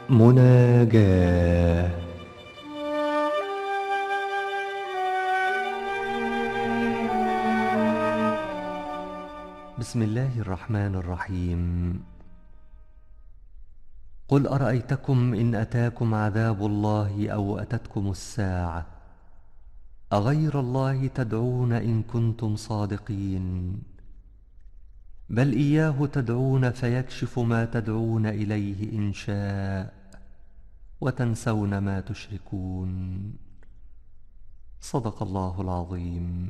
مناجاة. بسم الله الرحمن الرحيم. قل أرأيتكم إن أتاكم عذاب الله أو أتتكم الساعة أغير الله تدعون إن كنتم صادقين؟ بل إياه تدعون فيكشف ما تدعون إليه إن شاء وتنسون ما تشركون. صدق الله العظيم.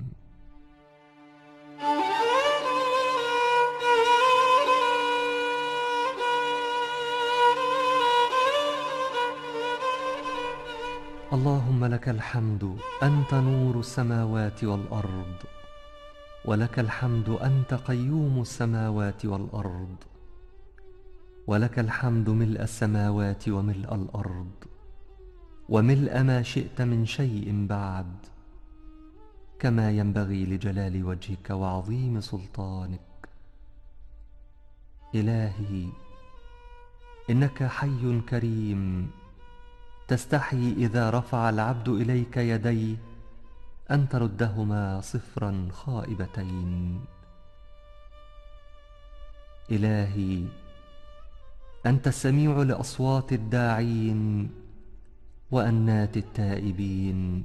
اللهم لك الحمد أنت نور السماوات والأرض، ولك الحمد أنت قيوم السماوات والأرض، ولك الحمد ملء السماوات وملء الأرض وملء ما شئت من شيء بعد، كما ينبغي لجلال وجهك وعظيم سلطانك. إلهي إنك حي كريم، تستحي إذا رفع العبد إليك يديه أن تردهما صفرا خائبتين. إلهي أنت السميع لأصوات الداعين وأنات التائبين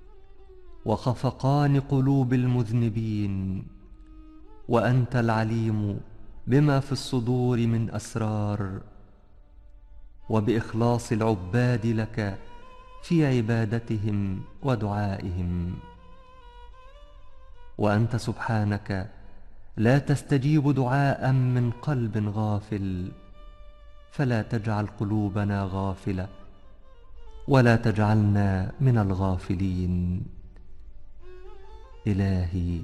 وخفقان قلوب المذنبين، وأنت العليم بما في الصدور من أسرار، وبإخلاص العباد لك في عبادتهم ودعائهم. وأنت سبحانك لا تستجيب دعاء من قلب غافل، فلا تجعل قلوبنا غافلة ولا تجعلنا من الغافلين. إلهي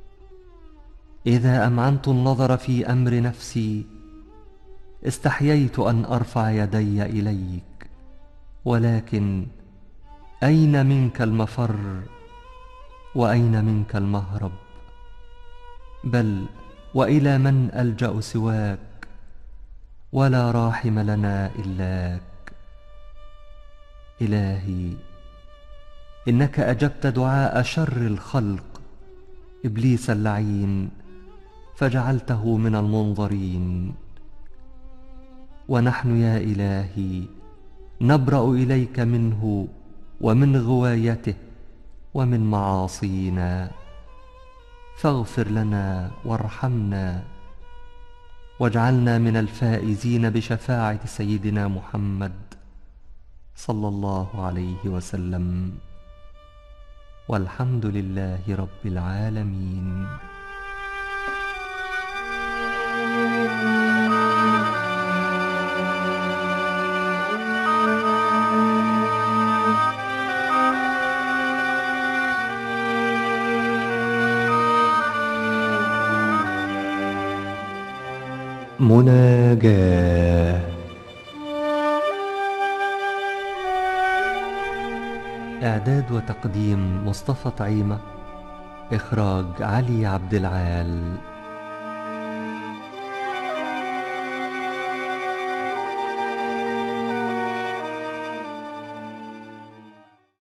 إذا أمعنت النظر في أمر نفسي استحييت أن أرفع يدي إليك، ولكن أين منك المفر وأين منك المهرب؟ بل وإلى من ألجأ سواك؟ ولا راحم لنا إلاك. إلهي إنك أجبت دعاء شر الخلق إبليس اللعين فجعلته من المنظرين، ونحن يا إلهي نبرأ إليك منه ومن غوايته ومن معاصينا، فاغفر لنا وارحمنا واجعلنا من الفائزين بشفاعة سيدنا محمد صلى الله عليه وسلم، والحمد لله رب العالمين. مناجاة. إعداد وتقديم مصطفى طعيمة، إخراج علي عبد العال.